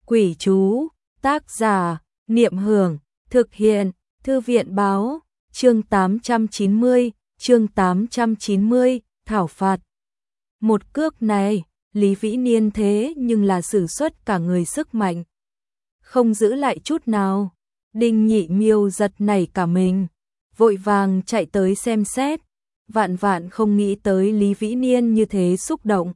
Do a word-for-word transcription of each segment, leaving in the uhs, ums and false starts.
Quỷ chú, tác giả, Niệm Hưởng, thực hiện, Thư viện báo, chương tám trăm chín mươi, chương tám trăm chín mươi, thảo phạt. Một cước này, Lý Vĩ Niên thế nhưng là sử xuất cả người sức mạnh. Không giữ lại chút nào, Đinh Nhị Miêu giật nảy cả mình, vội vàng chạy tới xem xét, vạn vạn không nghĩ tới Lý Vĩ Niên như thế xúc động.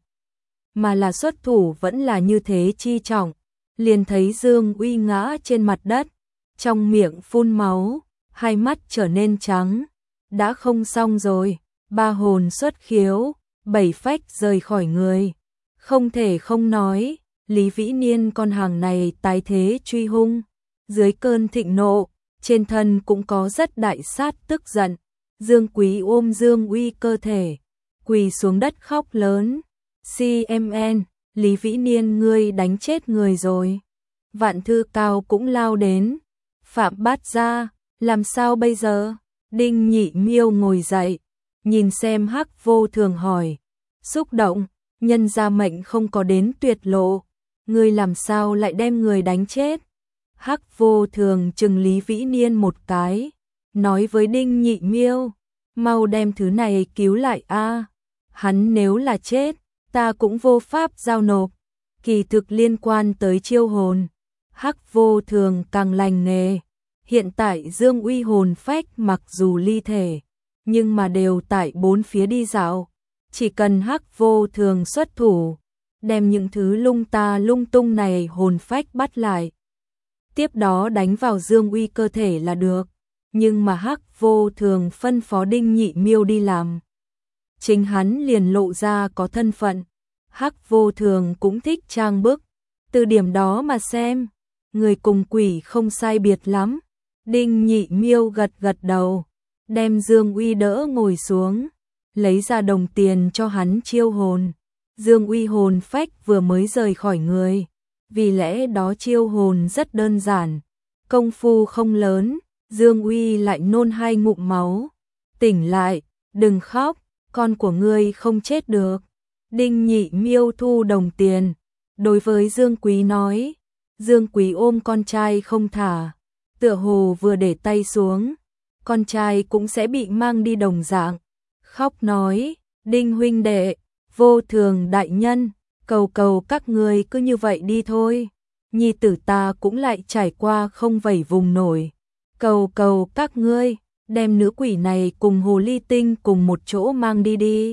Mà là xuất thủ vẫn là như thế chi trọng, liền thấy Dương Uy ngã trên mặt đất, trong miệng phun máu, hai mắt trở nên trắng, đã không xong rồi, ba hồn xuất khiếu, bảy phách rời khỏi người. Không thể không nói, Lý Vĩ Niên con hàng này tái thế truy hung, dưới cơn thịnh nộ, trên thân cũng có rất đại sát tức giận. Dương Quý ôm Dương Uy cơ thể, quỳ xuống đất khóc lớn, xê em en, Lý Vĩ Niên ngươi đánh chết người rồi. Vạn Thư Cao cũng lao đến, Phạm Bát Gia, làm sao bây giờ? Đinh Nhị Miêu ngồi dậy, nhìn xem Hắc Vô Thường hỏi, xúc động, nhân gia mệnh không có đến tuyệt lộ, ngươi làm sao lại đem người đánh chết? Hắc Vô Thường trừng Lý Vĩ Niên một cái, nói với Đinh Nhị Miêu, mau đem thứ này cứu lại a, hắn nếu là chết, ta cũng vô pháp giao nộp. Kỳ thực liên quan tới chiêu hồn, Hắc Vô Thường càng lành nghề. Hiện tại Dương Uy hồn phách mặc dù ly thể, nhưng mà đều tại bốn phía đi dạo. Chỉ cần Hắc Vô Thường xuất thủ, đem những thứ lung ta lung tung này hồn phách bắt lại. Tiếp đó đánh vào Dương Uy cơ thể là được. Nhưng mà Hắc Vô Thường phân phó Đinh Nhị Miêu đi làm. Chính hắn liền lộ ra có thân phận. Hắc Vô Thường cũng thích trang bức. Từ điểm đó mà xem, người cùng quỷ không sai biệt lắm. Đinh Nhị Miêu gật gật đầu, đem Dương Uy đỡ ngồi xuống, lấy ra đồng tiền cho hắn chiêu hồn. Dương Uy hồn phách vừa mới rời khỏi người, vì lẽ đó chiêu hồn rất đơn giản, công phu không lớn. Dương Uy lại nôn hai ngụm máu, tỉnh lại, đừng khóc, con của ngươi không chết được. Đinh Nhị Miêu thu đồng tiền, đối với Dương Quý nói, Dương Quý ôm con trai không thả, tựa hồ vừa để tay xuống, con trai cũng sẽ bị mang đi đồng dạng. Khóc nói, Đinh huynh đệ, Vô Thường đại nhân, cầu cầu các ngươi cứ như vậy đi thôi, nhi tử ta cũng lại trải qua không vẩy vùng nổi. Cầu cầu các ngươi, đem nữ quỷ này cùng hồ ly tinh cùng một chỗ mang đi đi.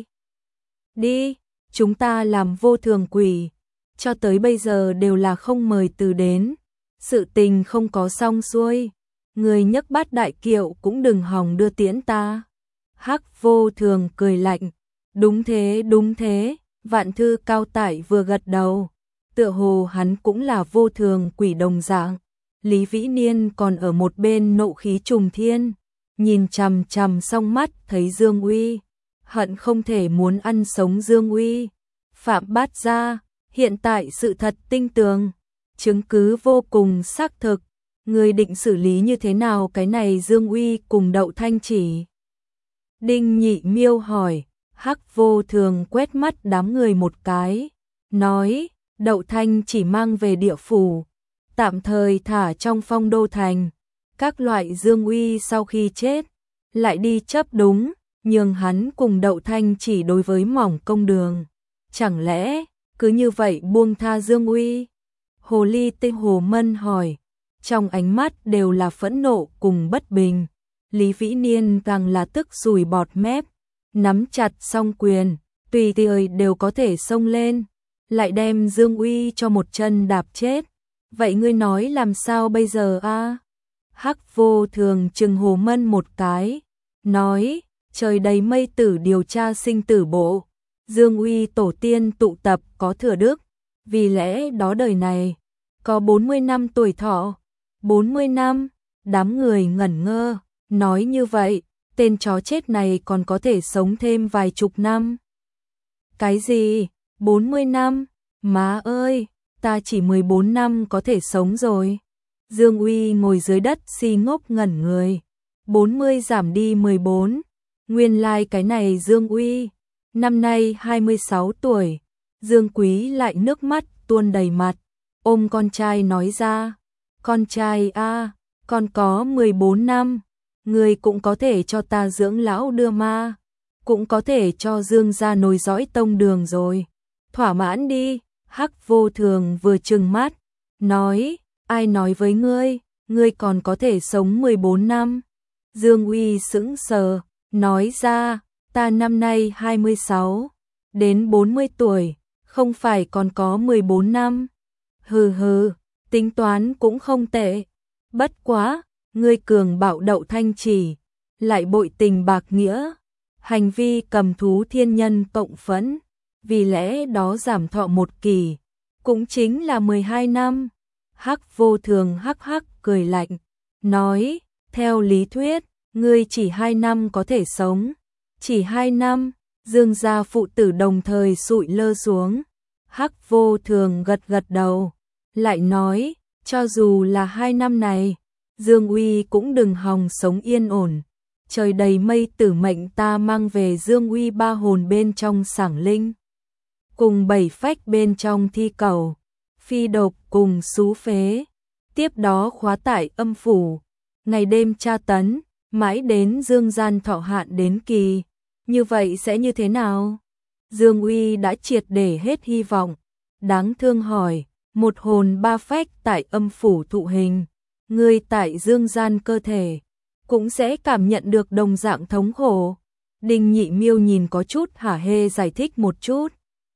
Đi, chúng ta làm Vô Thường quỷ, cho tới bây giờ đều là không mời từ đến. Sự tình không có xong xuôi, người nhấc bát đại kiệu cũng đừng hòng đưa tiễn ta. Hắc Vô Thường cười lạnh, đúng thế đúng thế. Vạn Thư Cao Tải vừa gật đầu, tựa hồ hắn cũng là Vô Thường quỷ đồng dạng. Lý Vĩ Niên còn ở một bên nộ khí trùng thiên, nhìn chằm chằm song mắt thấy Dương Uy, hận không thể muốn ăn sống Dương Uy. Phạm Bát Gia, hiện tại sự thật tinh tường, chứng cứ vô cùng xác thực, người định xử lý như thế nào cái này Dương Uy cùng Đậu Thanh Chỉ? Đinh Nhị Miêu hỏi. Hắc Vô Thường quét mắt đám người một cái, nói, Đậu Thanh Chỉ mang về địa phủ, tạm thời thả trong Phong Đô Thành. Các loại Dương Uy sau khi chết, lại đi chấp đúng, nhường hắn cùng Đậu Thanh Chỉ đối với mỏng công đường. Chẳng lẽ, cứ như vậy buông tha Dương Uy? Hồ ly tinh Hồ Mân hỏi, trong ánh mắt đều là phẫn nộ cùng bất bình. Lý Vĩ Niên càng là tức sùi bọt mép, nắm chặt song quyền, tùy tiời đều có thể xông lên, lại đem Dương Uy cho một chân đạp chết. Vậy ngươi nói làm sao bây giờ a? À? Hắc Vô Thường trừng Hồ Mân một cái, nói, trời đầy mây tử điều tra sinh tử bộ, Dương Uy tổ tiên tụ tập có thừa đức, vì lẽ đó đời này có bốn mươi năm tuổi thọ. bốn mươi năm, đám người ngẩn ngơ, nói như vậy, tên chó chết này còn có thể sống thêm vài chục năm. Cái gì? bốn mươi năm? Má ơi, ta chỉ mười bốn năm có thể sống rồi. Dương Uy ngồi dưới đất si ngốc ngẩn người. bốn mươi giảm đi mười bốn. Nguyên lai like cái này Dương Uy, năm nay hai mươi sáu tuổi. Dương Quý lại nước mắt tuôn đầy mặt, ôm con trai nói ra, con trai a, con có mười bốn năm, ngươi cũng có thể cho ta dưỡng lão đưa ma, cũng có thể cho Dương gia nối dõi tông đường rồi. Thỏa mãn đi. Hắc Vô Thường vừa trừng mắt, nói, ai nói với ngươi, ngươi còn có thể sống mười bốn năm. Dương Uy sững sờ, nói ra, ta năm nay hai mươi sáu, đến bốn mươi tuổi, không phải còn có mười bốn năm. Hừ hừ, tính toán cũng không tệ. Bất quá, ngươi cường bạo Đậu Thanh Chỉ, lại bội tình bạc nghĩa, hành vi cầm thú thiên nhân cộng phẫn, vì lẽ đó giảm thọ một kỳ, cũng chính là mười hai năm. Hắc Vô Thường hắc hắc cười lạnh, nói, theo lý thuyết, ngươi chỉ hai năm có thể sống. Chỉ hai năm. Dương gia phụ tử đồng thời sụi lơ xuống. Hắc Vô Thường gật gật đầu, lại nói, cho dù là hai năm này, Dương Uy cũng đừng hòng sống yên ổn. Trời đầy mây tử mệnh ta mang về Dương Uy ba hồn bên trong Sảng Linh, cùng bảy phách bên trong Thi Cầu, Phi Độc cùng Xú Phế, tiếp đó khóa tải âm phủ, ngày đêm tra tấn, mãi đến Dương gian thọ hạn đến kỳ. Như vậy sẽ như thế nào? Dương Uy đã triệt để hết hy vọng, đáng thương hỏi, một hồn ba phách tại âm phủ thụ hình, ngươi tại Dương gian cơ thể, cũng sẽ cảm nhận được đồng dạng thống khổ. Đinh Nhị Miêu nhìn có chút hả hê giải thích một chút,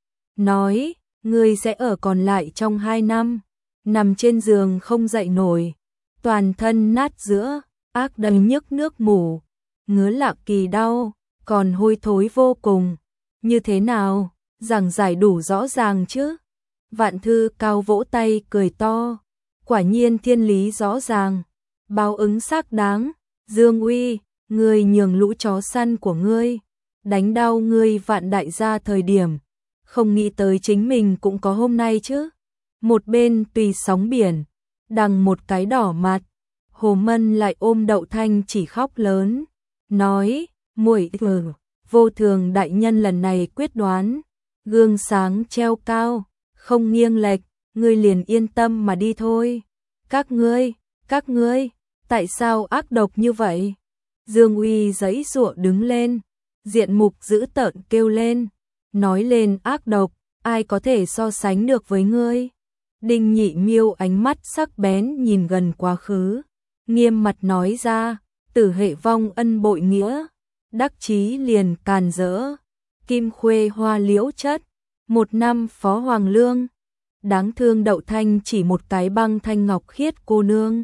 nói, ngươi sẽ ở còn lại trong hai năm, nằm trên giường không dậy nổi, toàn thân nát giữa, ác đần nhức nước mủ, ngứa lạ kỳ đau, còn hôi thối vô cùng. Như thế nào, giảng giải đủ rõ ràng chứ? Vạn Thư Cao vỗ tay cười to, quả nhiên thiên lý rõ ràng, báo ứng xác đáng. Dương Uy, ngươi nhường lũ chó săn của ngươi đánh đau ngươi Vạn đại gia thời điểm, không nghĩ tới chính mình cũng có hôm nay chứ. Một bên tùy sóng biển, đằng một cái đỏ mặt, Hồ Mân lại ôm Đậu Thanh Chỉ khóc lớn, nói, muội ừ, Vô Thường đại nhân lần này quyết đoán, gương sáng treo cao, không nghiêng lệch, ngươi liền yên tâm mà đi thôi. Các ngươi, các ngươi, tại sao ác độc như vậy? Dương Uy giãy giụa đứng lên, diện mục dữ tợn kêu lên, nói lên ác độc, ai có thể so sánh được với ngươi? Đinh Nhị Miêu ánh mắt sắc bén nhìn gần quá khứ, nghiêm mặt nói ra, tử hệ vong ân bội nghĩa, đắc chí liền càn rỡ, kim khuê hoa liễu chất, một năm phó hoàng lương, đáng thương Đậu Thanh Chỉ một cái băng thanh ngọc khiết cô nương,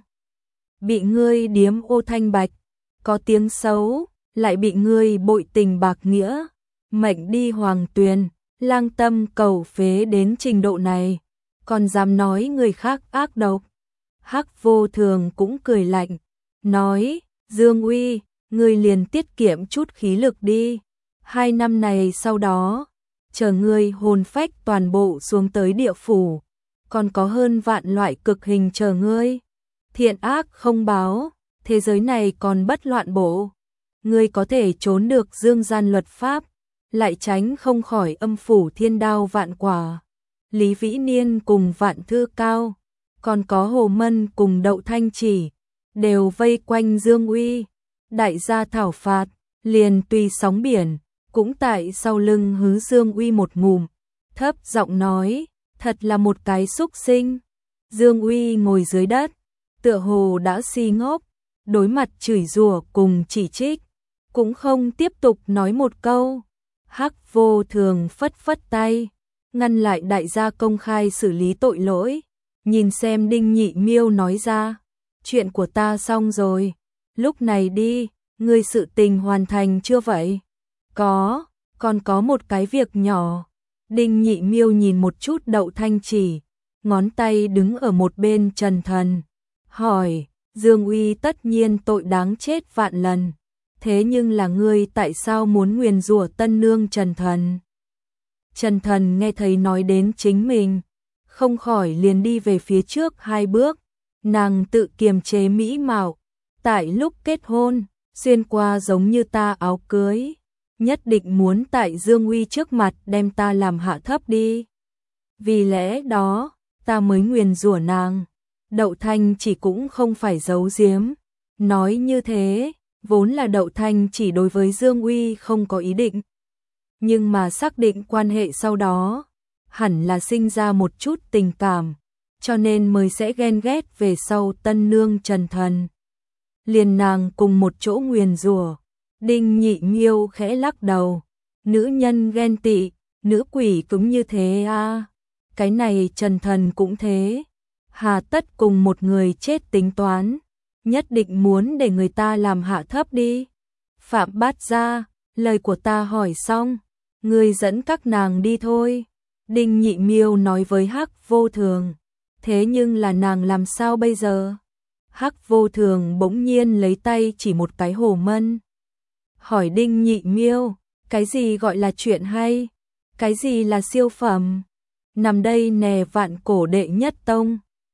bị ngươi điếm ô thanh bạch, có tiếng xấu, lại bị ngươi bội tình bạc nghĩa, mệnh đi hoàng tuyền, lang tâm cầu phế đến trình độ này, còn dám nói người khác ác độc. Hắc Vô Thường cũng cười lạnh, nói, Dương Uy, ngươi liền tiết kiệm chút khí lực đi, hai năm này sau đó, chờ ngươi hồn phách toàn bộ xuống tới địa phủ, còn có hơn vạn loại cực hình chờ ngươi. Thiện ác không báo, thế giới này còn bất loạn bộ, ngươi có thể trốn được dương gian luật pháp, lại tránh không khỏi âm phủ thiên đao vạn quả. Lý Vĩ Niên cùng Vạn Thư Cao, còn có Hồ Mân cùng Đậu Thanh Chỉ, đều vây quanh Dương Uy, đại gia thảo phạt, liền tùy sóng biển, cũng tại sau lưng hứ Dương Uy một ngụm, thấp giọng nói, thật là một cái xúc sinh. Dương Uy ngồi dưới đất, tựa hồ đã si ngốc, đối mặt chửi rủa cùng chỉ trích, cũng không tiếp tục nói một câu. Hắc Vô Thường phất phất tay, ngăn lại đại gia công khai xử lý tội lỗi, nhìn xem Đinh Nhị Miêu nói ra, chuyện của ta xong rồi, lúc này đi, ngươi sự tình hoàn thành chưa vậy? Có, còn có một cái việc nhỏ. Đinh Nhị Miêu nhìn một chút Đậu Thanh Chỉ, ngón tay đứng ở một bên Trần Thần, hỏi, Dương Uy tất nhiên tội đáng chết vạn lần, thế nhưng là ngươi tại sao muốn nguyền rủa tân nương Trần Thần? Trần Thần nghe thấy nói đến chính mình, không khỏi liền đi về phía trước hai bước, nàng tự kiềm chế mỹ mạo, tại lúc kết hôn, xuyên qua giống như ta áo cưới, nhất định muốn tại Dương Uy trước mặt đem ta làm hạ thấp đi. Vì lẽ đó, ta mới nguyền rủa nàng. Đậu Thanh chỉ cũng không phải giấu giếm, nói như thế, vốn là Đậu Thanh chỉ đối với Dương Uy không có ý định. Nhưng mà xác định quan hệ sau đó, hẳn là sinh ra một chút tình cảm, cho nên mới sẽ ghen ghét về sau tân nương Trần Thần. Liền nàng cùng một chỗ nguyền rủa. Đinh Nhị Miêu khẽ lắc đầu, nữ nhân ghen tị, nữ quỷ cũng như thế à, cái này Trần Thần cũng thế, hà tất cùng một người chết tính toán, nhất định muốn để người ta làm hạ thấp đi. Phạm Bát Gia, lời của ta hỏi xong, ngươi dẫn các nàng đi thôi. Đinh Nhị Miêu nói với Hắc Vô Thường, thế nhưng là nàng làm sao bây giờ? Hắc Vô Thường bỗng nhiên lấy tay chỉ một cái Hồ Mân. Hỏi Đinh Nhị Miêu, cái gì gọi là chuyện hay? Cái gì là siêu phẩm? Nằm đây nè vạn cổ đệ nhất tông,